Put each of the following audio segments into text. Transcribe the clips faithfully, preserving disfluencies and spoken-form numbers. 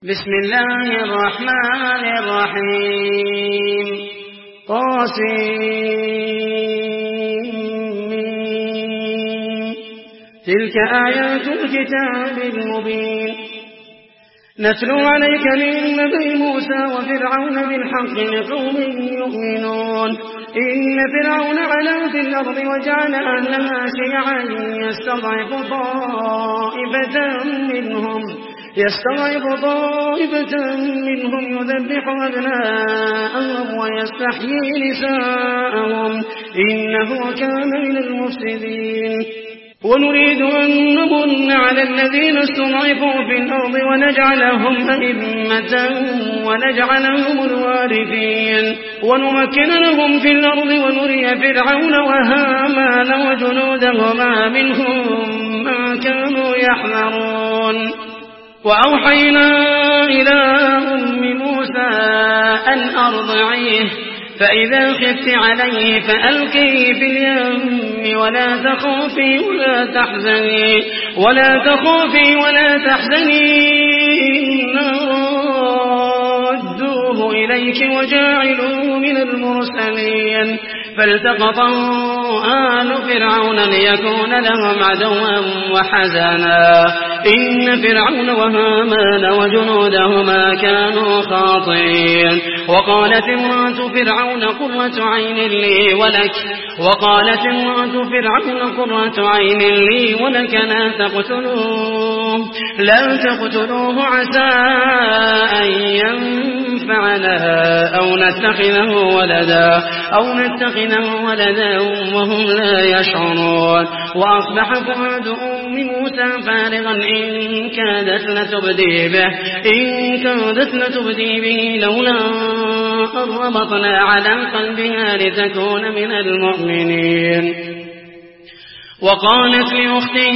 بسم الله الرحمن الرحيم قاسمين تلك آيات الكتاب المبين نتلو عليك من نبي موسى وفرعون بالحق لقوم يؤمنون إن فرعون علا في الأرض وجعل أهلها شيعا يستضعف طائفة منهم يستضعف طائفة منهم يذبح أبناءهم ويستحيي نساءهم إنه كان من المفسدين ونريد أن نمن على الذين استضعفوا في الأرض ونجعلهم أئمة ونجعلهم الوارثين ونمكن لهم في الأرض ونري فرعون وهامان وجنودهما منهم ما كانوا يحذرون وأوحينا إلى أم موسى أن أرضعيه فإذا خفت عليه فألقيه في اليم ولا تخافي ولا تحزني ولا تخافي ولا تحزني إنا رادوه إليك وجاعلوه من المرسلين فالتقطه آل فرعون ليكون لهم عدوا وحزنا إن فرعون وهامان وجنودهما كانوا خاطئين وقالت امرأة فرعون قرة عين لي ولك وقالت امرأة فرعون قرة عين لي ولك لا تقتلوه لا تقتلوه عسى أن ينفعنا أو نتخذه ولدا أو نتخذه ولدا وهم لا يشعرون وأصبح فؤاد أم موسى فارغا إن كادت لتبدي به إن كادت لتبدي به لولا أن ربطنا على قلبها لتكون من المؤمنين وقالت لأخته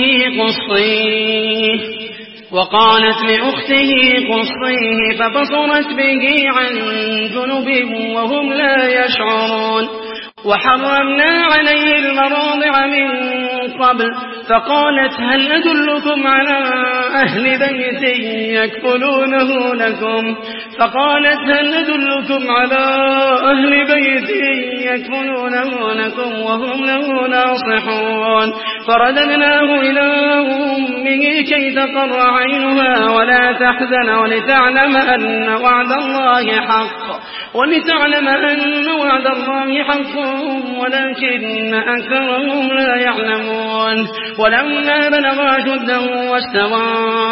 قصيه وقالت لأخته قصيه فبصرت به عن جنب وهم لا يشعرون وحرمنا عليه المراضع من قبل فقالت هل أدلكم على أهل بيت يكفلونه لكم فقالت هل أدلكم على أهل بيت يكفلونه لكم وهم له ناصحون فرددناه إلى أمه كي تقر عينها ولا تحزن ولتعلم أن وعد الله حق ولتعلم أن وعد الله حق ولكن أكثرهم لا يعلمون ولما بلغ أشده واستوى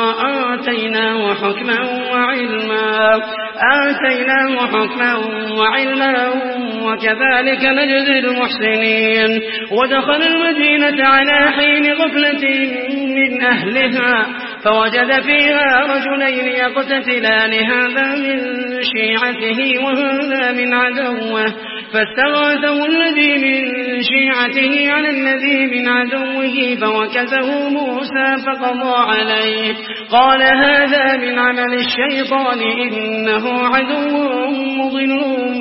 آتيناه حكما وعلما آتيناه حكما وعلما وكذلك نجزي المحسنين ودخل المدينة على حين غفلة من أهلها فوجد فيها رجلين يقتتلان هذا من شيعته وهذا من عدوه فاستغاثه الذي من شيعته على الذي من عدوه فوكزه موسى فقضى عليه قال هذا من عمل الشيطان إنه عدو مضل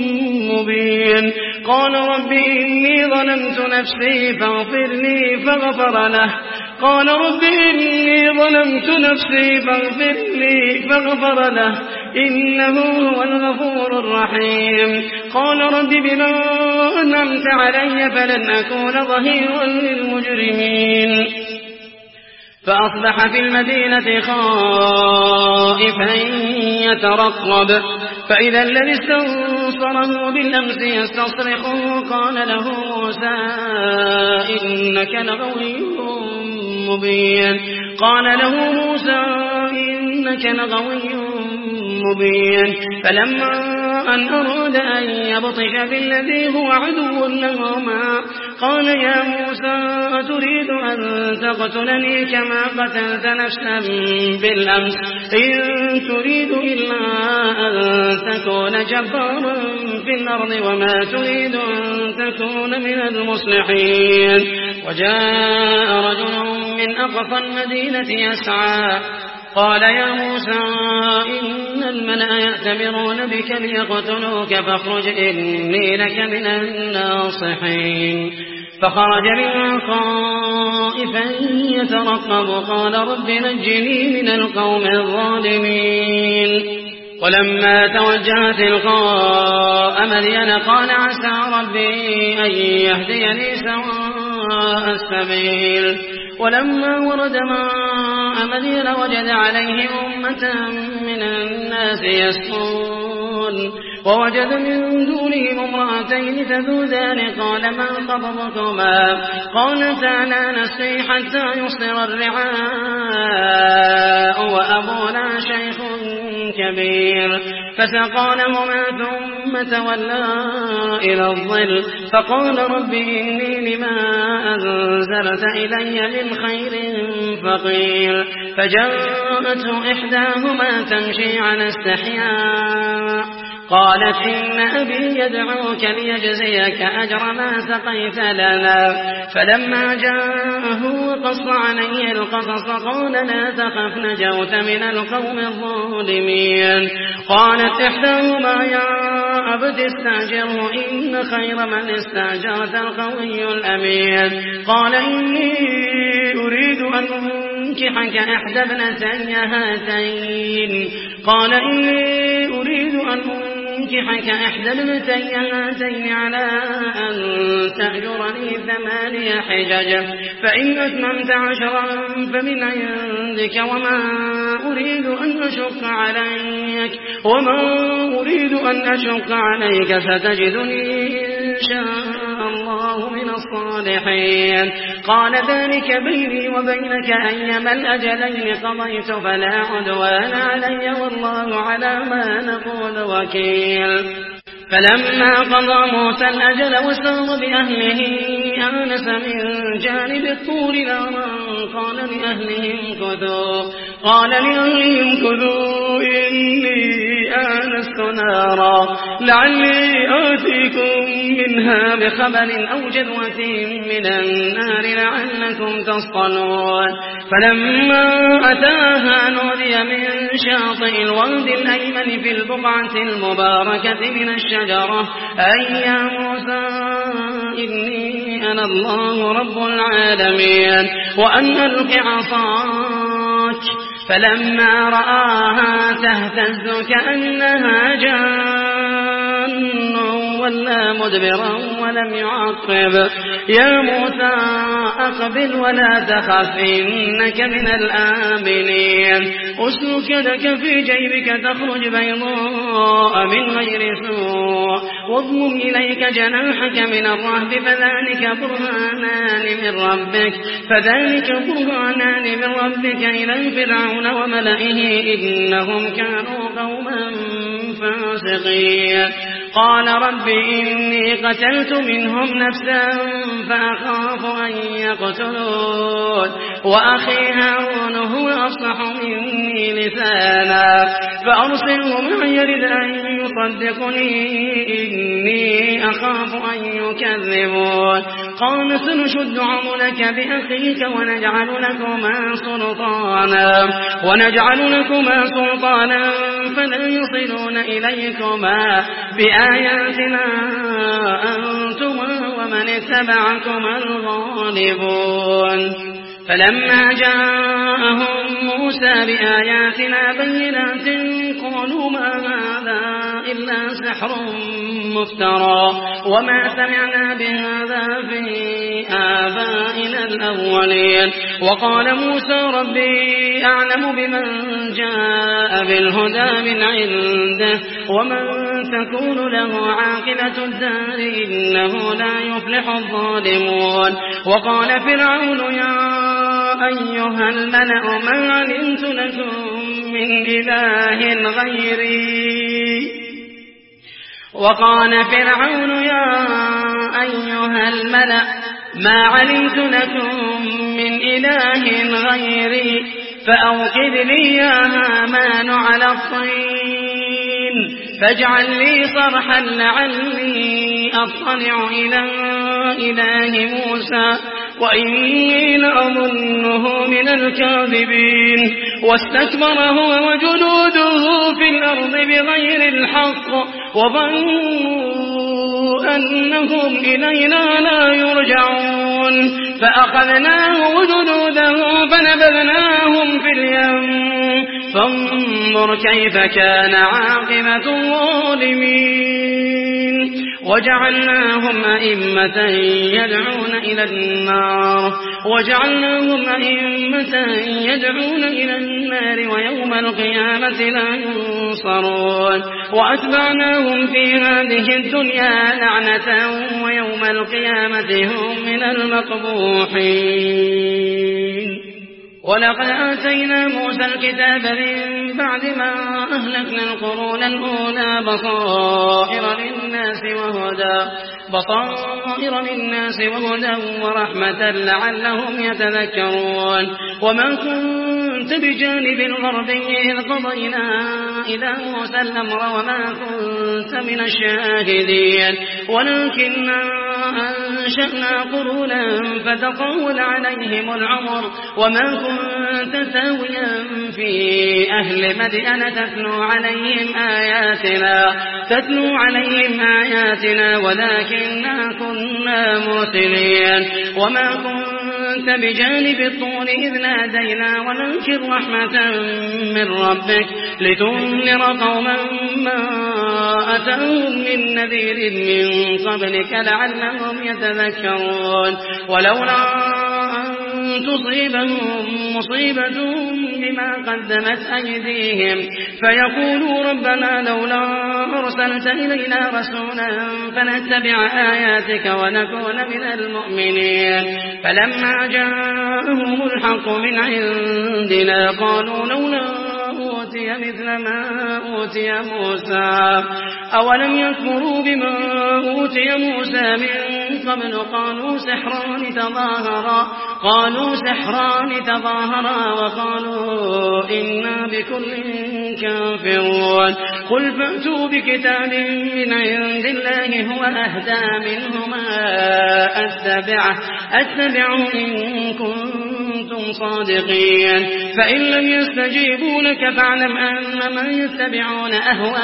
مبين قال رب إني ظلمت نفسي فاغفر لي فغفر له قال رب إني ظلمت نفسي فاغفر لي فغفر له إنه هو الغفور الرحيم قال رب بما أنعمت علي فلن أكون ظهيرا للمجرمين فأصبح في المدينة خائفا يترقب فإذا الذي استنصره بالأمس يستصرخه قال له موسى إنك لغوي مبين قال له موسى إنك لغوي مبين فلما أن أراد أن يبطش بالذي هو عدو لهما قال يا موسى أتريد أن تقتلني كما قتلت نفسا بالأمس إن تريد إلا أن تكون جبارا في الأرض وما تريد أن تكون من المصلحين وجاء رجل من أقصى المدينة يسعى قال يا موسى إن الملأ يأتمرون بك ليقتلوك فاخرج إني لك من الناصحين فخرج منها خائفا يترقب قال رب نجني من القوم الظالمين ولما توجه تلقاء مدين قال عسى ربي أن يهديني سواء السبيل ولما ورد ماء مدين وجد عليه أمة من الناس يسقون ووجد من دونهم امرأتين تذودان قال ما خطبكما قالتا لا نسقي حتى يصدر الرعاء وأبونا شيخ كبير فسقى لهما ثم تولى إلى الظل فقال رب إني لما أنزلت إلي من خير فقير فجاءته إحداهما تمشي على استحياء قالت إن أبي يدعوك ليجزيك أجر ما سقيت لنا فلما جاءه وقص عليه القصص قال لا تخف نجوت من القوم الظالمين قالت إحداهما يا أبت استأجره إن خير من استأجرت القوي الأمين قال إني أريد أن أنكحك إحدى ابنتي هاتين قال إني أريد أن أنكحك إحدى ابنتي هاتين على أن تأجرني ثماني حجج فإن أتممت عشرا فمن عندك وما أريد أن أشق عليك وما أريد أن أشق عليك ستجدني إن شاء الله من الصالحين قال ذلك بيني وبينك أيما الأجلين قضيت فلا عدوان علي والله على ما نقول وكيل فلما قضى موسى الأجل وسار بأهله آنس من جانب الطور نارا قال لأهلهم كثوا قال لأهلهم كثوا إني آنست نارا لعلي آتيكم منها بخبر أو جذوة من النار لعلكم تصطلون فلما أتاها نودي من شاطئ الواد الأيمن في البقعة المباركة من الشجرة أي يا موسى إني أنا الله رب العالمين وأن ألق عصاك فلما رآها تهتز كأنها جان ولا مدبرا ولم يعقب يا موسى أقبل ولا تخف إنك من الآمنين أسلك لك في جيبك تخرج بيضاء من غير سوء واضمم إليك جناحك من الرهب فذلك برهانان من ربك فذلك برهانان من ربك إلى فرعون وملئه إنهم كانوا قوما فاسقين قال رب إني قتلت منهم نفسا فأخاف أن يقتلون وأخي هارون هو أصلح مني لسانا فأرسله معي يرد أن يصدقني إني أخاف أن يكذبون قال سنشد عضلك بأخيك ونجعل لكما سلطانا ونجعل لكما سلطانا فلا يصلون إليكما بآياتنا أنتما ومن اتبعكما الغالبون فلما جاءهم موسى بآياتنا بينات قالوا ما هذا إلا سحر مفترى وما سمعنا بهذا في آبائنا الأولين وقال موسى ربي أعلم بمن جاء بالهدى من عنده ومن تكون له عاقبة الدار إنه لا يفلح الظالمون وقال فرعون يا أيها الملأ ما علمت لكم من إله غيري وقال فرعون يا أيها الملأ ما علمت لكم من إله غيري فأوقد لي يا هامان على الطين فاجعل لي صرحا لعلي أطلع إلى إله موسى وإني لأظنه من الكاذبين واستكبر هو وجنوده في الأرض بغير الحق وظنوا أنهم إلينا لا يرجعون فأخذناه وجنوده فنبذناهم في اليم فانظر كيف كان عاقبة الظالمين وجعلناهم أئمة يدعون إلى النار وجعلناهم أئمة يدعون إلى النار ويوم القيامة لا ينصرون وأتبعناهم في هذه الدنيا لعنة ويوم القيامة هم من المقبوحين ولقد آتينا موسى الكتاب من بعد ما أهلكنا القرون الأولى بصائر للناس وهدى بصائر للناس وهدى ورحمة لعلهم يتذكرون وما كنت بجانب الغربي إذ قضينا إلى موسى الأمر وما كنت من الشاهدين ولكننا أنشأنا قرونا فتطول عليهم العمر وما كنت ساويا في أهل مدين تتلو عليهم آياتنا تتلو عليهم آياتنا ولكننا كنا مرسلين وما كنت بجانب الطور إذ نادينا ولكن رحمة من ربك لتنذر قوما ما أتاهم من نذير من قبلك لعلهم يتذكرون ولولا أن تصيبهم مصيبة بما قدمت أيديهم فيقولوا ربنا لولا أرسلت إلينا رسولا فنتبع آياتك ونكون من المؤمنين فلما جاءهم الحق من عندنا قالوا لولا أوتي مثل ما أوتي موسى أولم يكفروا بما أوتي موسى من قبل قالوا سحران تظاهرا قالوا سحران تظاهرا وقالوا إنا بكل كافرون قل فأتوا بكتاب من عند الله هو أهدى منهما أتبعه أتبعه إن كنتم صادقين فإن لم يستجيبوا لك فاعلم أنما يتبعون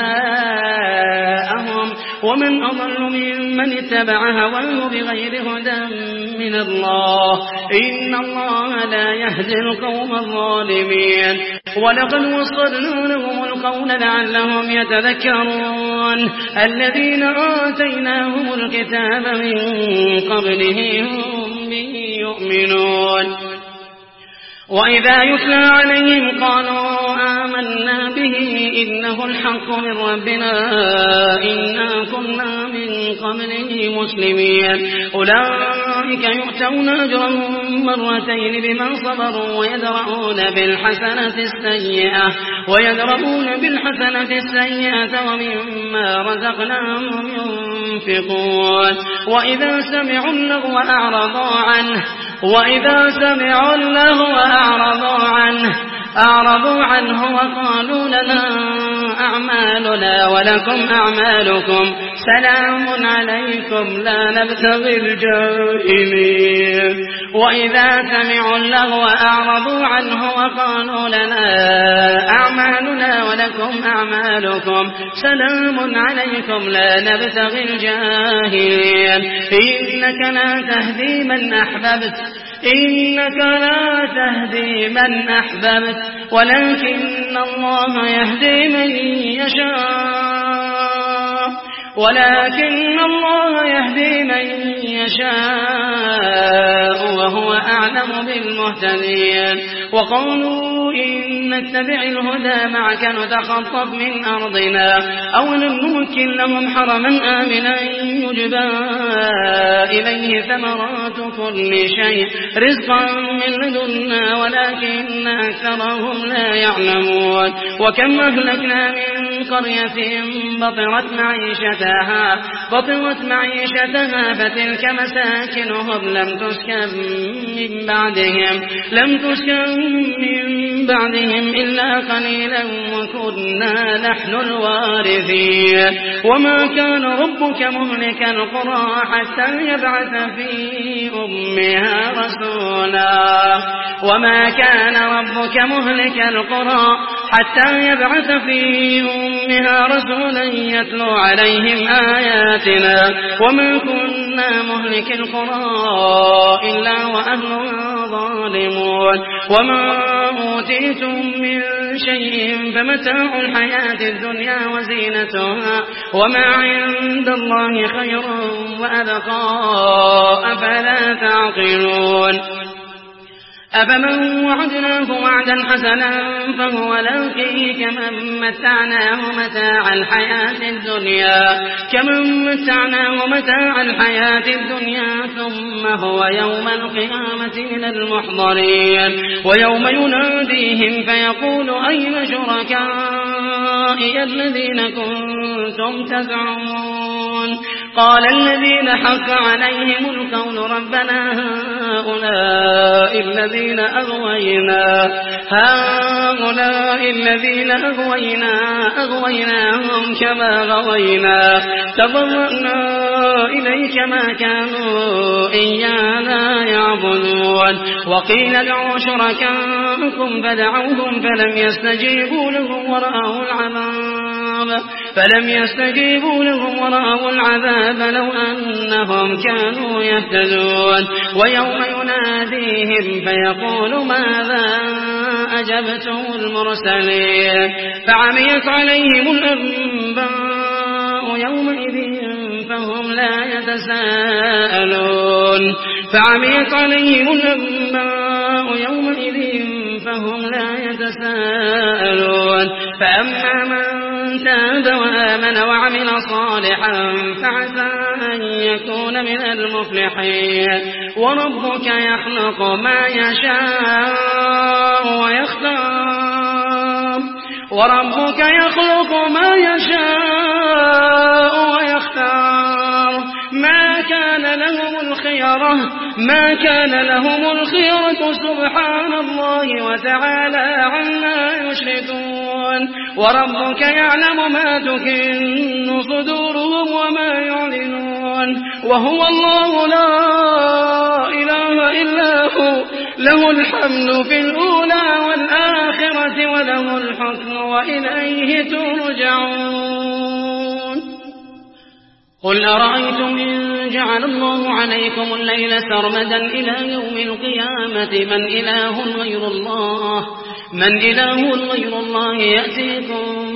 أهواءهم ومن أضل ممن اتبع هواه بغير هدى من الله إن الله لا يهدي القوم الظالمين ولقد وصلنا لهم القول لعلهم يتذكرون الذين آتيناهم الكتاب من قبله هم به يؤمنون وإذا يتلى عليهم قالوا آمنا به إنه الحق من ربنا إنا كنا من قبله مسلمين أولئك يؤتون أجرهم مرتين بما صبروا ويدرؤون بالحسنة السيئة ويدرؤون بالحسنة السيئة ومما رزقناهم ينفقون وإذا سمعوا اللغو أعرضوا عنه وإذا سمعوا اللغو أعرضوا عنه أعرضوا عنه وقالوا لنا أعمالنا ولكم أعمالكم سلام عليكم لا نبتغي الجاهلين وإذا سمعوا اللغو أعرضوا عنه وقالوا لنا أعمالنا ولكم أعمالكم سلام عليكم لا نبتغي الجاهلين إنك لا تهدي من أحببت إنك لا تهدي من أحببت ولكن الله يهدي من يشاء ولكن الله يهدي من يشاء وهو أعلم بالمهتدين وقالوا إن نتبع الهدى معك نتخطف من أرضنا أولم نمكن لهم حرما آمنا يجبى إليه ثمرات كل شيء رزقا من لدنا ولكن أكثرهم لا يعلمون وكم أهلكنا من قرية بطرت معيشتها بطرت معيشتها فتلك مساكنهم لم تسكن من بعدهم لم تسكن من بعدهم إلا قليلا وكنا نحن الوارثين وما كان ربك مهلك القرى حتى يبعث في أمها رسولا وما كان ربك مهلك القرى حتى يبعث في أمها بها رسولا يتلو عليهم آياتنا وما كنا مهلك القرى إلا وأهلها ظالمون وما أوتيتم من شيء فمتاع الحياة الدنيا وزينتها وما عند الله خير وأبقى أفلا تعقلون أفمن وعدناه وعدا حسنا فهو لاقيه كمن متعناه متاع الحياة الدنيا كمن متعناه متاع الحياة الدنيا ثم هو يوم القيامة من المحضرين ويوم يناديهم فيقول أين شركائي الذين كنتم تزعمون قال الذين حق عليهم القول ربنا هؤلاء الذين أغوينا هؤلاء الذين أغوينا أغويناهم كما غوينا تبرأنا إليك ما كانوا إيانا يعبدون وقيل ادعوا شركاءكم فدعوهم فلم يستجيبوا لهم ورأوا العذاب فلم يستجيبوا لهم ورأوا العذاب لو أنهم كانوا يهتدون ويوم يناديهم فيقول ماذا أجبتم المرسلين فعميت عليهم الأنباء يومئذ فهم لا يتساءلون فعميت عليهم الأنباء يومئذ فهم لا يتساءلون فأما من تاب وآمن وعمل صالحا فعسى أن يكون من المفلحين وربك يخلق ما يشاء ويختار وربك يخلق ما يشاء ويختار ما كان لهم الخيرة ما كان لهم الخيرة سبحان الله وتعالى عما يشركون وربك يعلم ما تكن صدورهم وما يعلنون وهو الله لا إله إلا هو له الحمد في الأولى والآخرة وله الحكم وإليه ترجعون قل أرأيتم إن جعل الله عليكم الليل سرمدا إلى يوم القيامة من إله غير الله من إله غير الله يأتيكم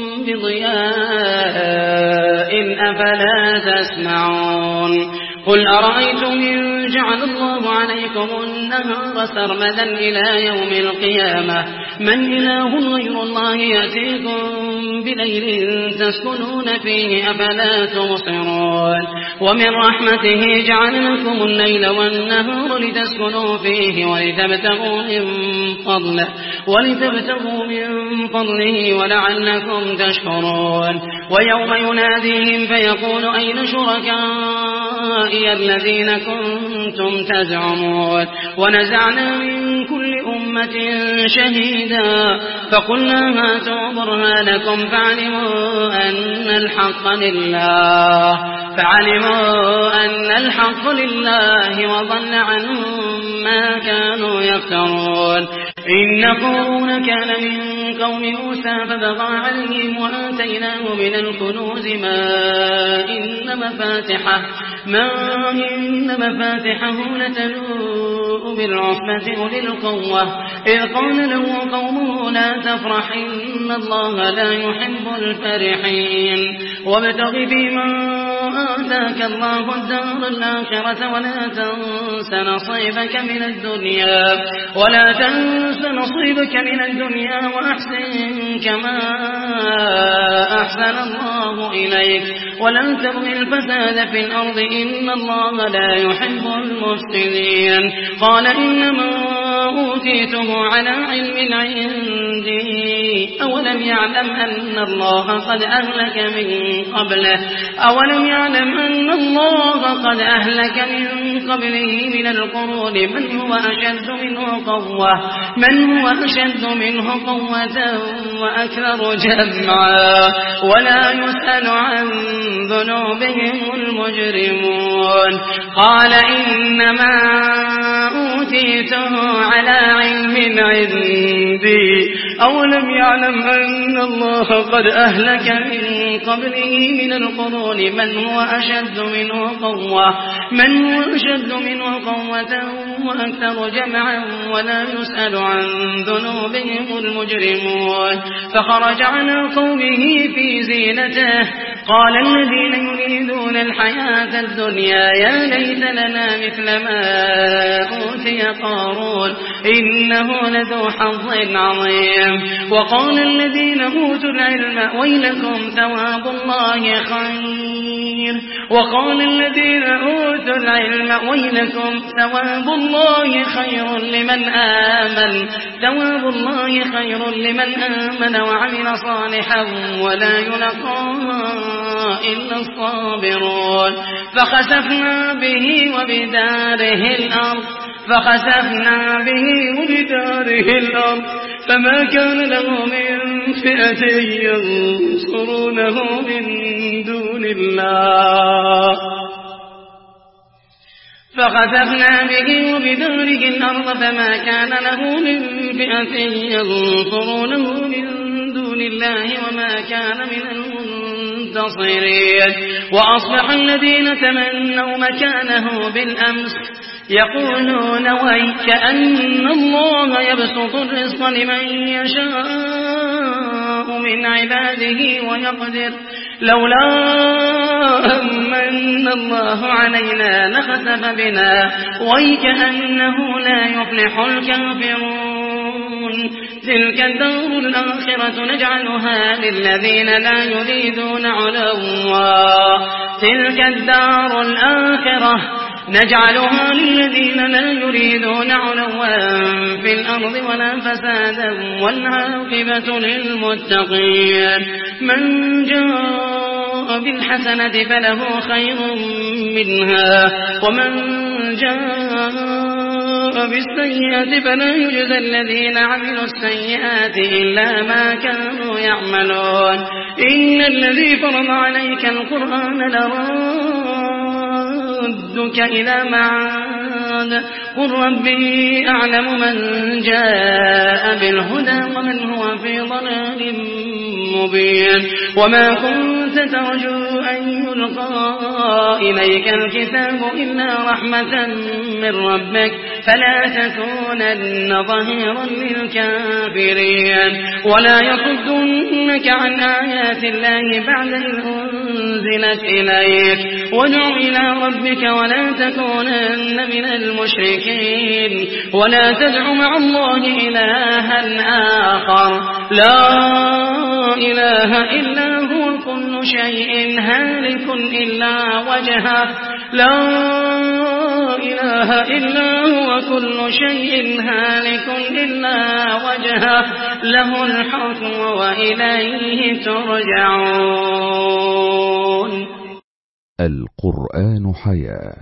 بضياء أفلا تسمعون قل أرأيتم إن جعل الله عليكم النهار سرمدا إلى يوم القيامة من إله غير الله يأتيكم بليل تسكنون فيه أفلا تبصرون ومن رحمته جعل لكم الليل والنهار لتسكنوا فيه ولتبتغوا من فضله ولتبتغوا من فضله ولعلكم تشكرون ويوم يناديهم فيقول أين شركائي الذين كنتم تزعمون ونزعنا من كل أمة شهيدا فقلنا هاتوا برهانكم فعلموا أن الحق لله فعلموا أن الحق لله وضل عنهم ما كانوا يفترون إن قارون كان من قوم موسى فبغى عليهم وآتيناه من الكنوز ما إن مفاتحه ما إن مفاتحه لتنوء بالعصبة أولي القوة إذ قال له قومه لا تفرح إن الله لا يحب الفرحين وابتغ فيما آتاك الله الدار الآخرة ولا تنس نصيبك من الدنيا ولا تنس نصيبك من الدنيا وأحسن كما أحسن الله إليك ولا تبغي الفساد في الأرض إن الله لا يحب المفسدين قال إنما أوتيته على علم عندي أولم يعلم أن الله قد أهلك من قبله أولم يعلم أن الله قد أهلك من قبله من القرون من هو أشد منه قوة من هو أشد منه قوة وأكثر جمعا ولا يسأل عن ذنوبهم المجرمون قال إنما أوتيته أوتيته على علم عندي أولم يعلم أن الله قد أهلك من قبله من القرون من هو أشد منه قوة من هو أشد منه قوة وأكثر جمعا ولا يسأل عن ذنوبهم المجرمون فخرج على قومه في زينته قال الذين يريدون الحياة الدنيا يا ليت لنا مثل ما أوتي قارون إنه لذو حظ عظيم وقال الذين أوتوا العلم ويلكم ثواب الله خير وقال الذين أوتوا العلم ويلكم ثواب الله خير لمن آمن ثواب الله خير لمن آمن وعمل صالحا ولا يلقى إلا الصابرون فخسفنا به وبداره الأرض فخسفنا به وبداره الأرض فما كان له من فئة ينصرونه من دون الله فخسفنا به وبداره الأرض فما كان له من فئة ينصرونه من دون الله وما كان من المنتصرين وأصبح الذين تمنوا مكانه بالأمس يقولون ويك أن الله يبسط الرزق لمن يشاء من عباده ويقدر لولا أمن الله علينا لخسف بنا ويك أنه لا يفلح الكافرون تلك الدار الآخرة نجعلها للذين لا يريدون علوا تلك الدار الآخرة نجعلها للذين لا يريدون علوا في الأرض ولا فسادا والعاقبة للمتقين من جاء بالحسنة فله خير منها ومن جاء بالسيئة فلا يجزى الذين عملوا السيئات إلا ما كانوا يعملون إن الذي فرض عليك القرآن لرادك إلى معاد قل ربي أعلم من جاء بالهدى ومن هو في ضلال مبين وما كنت ترجو أن يلقى إليك الكتاب إلا رحمة من ربك فلا تكونن ظهيرا للكافرين ولا يصدنك عن آيات الله بعد إذ أنزلت إليك وادع إلى ربك ولا تكونن من المشركين ولا تدع مع الله إلها آخر لا إله إلا هو كل شيء هالك إلا وجهه لا إله إلا هو كل شيء هالك إلا وجهه له الحكم وإليه ترجعون. القرآن حياة.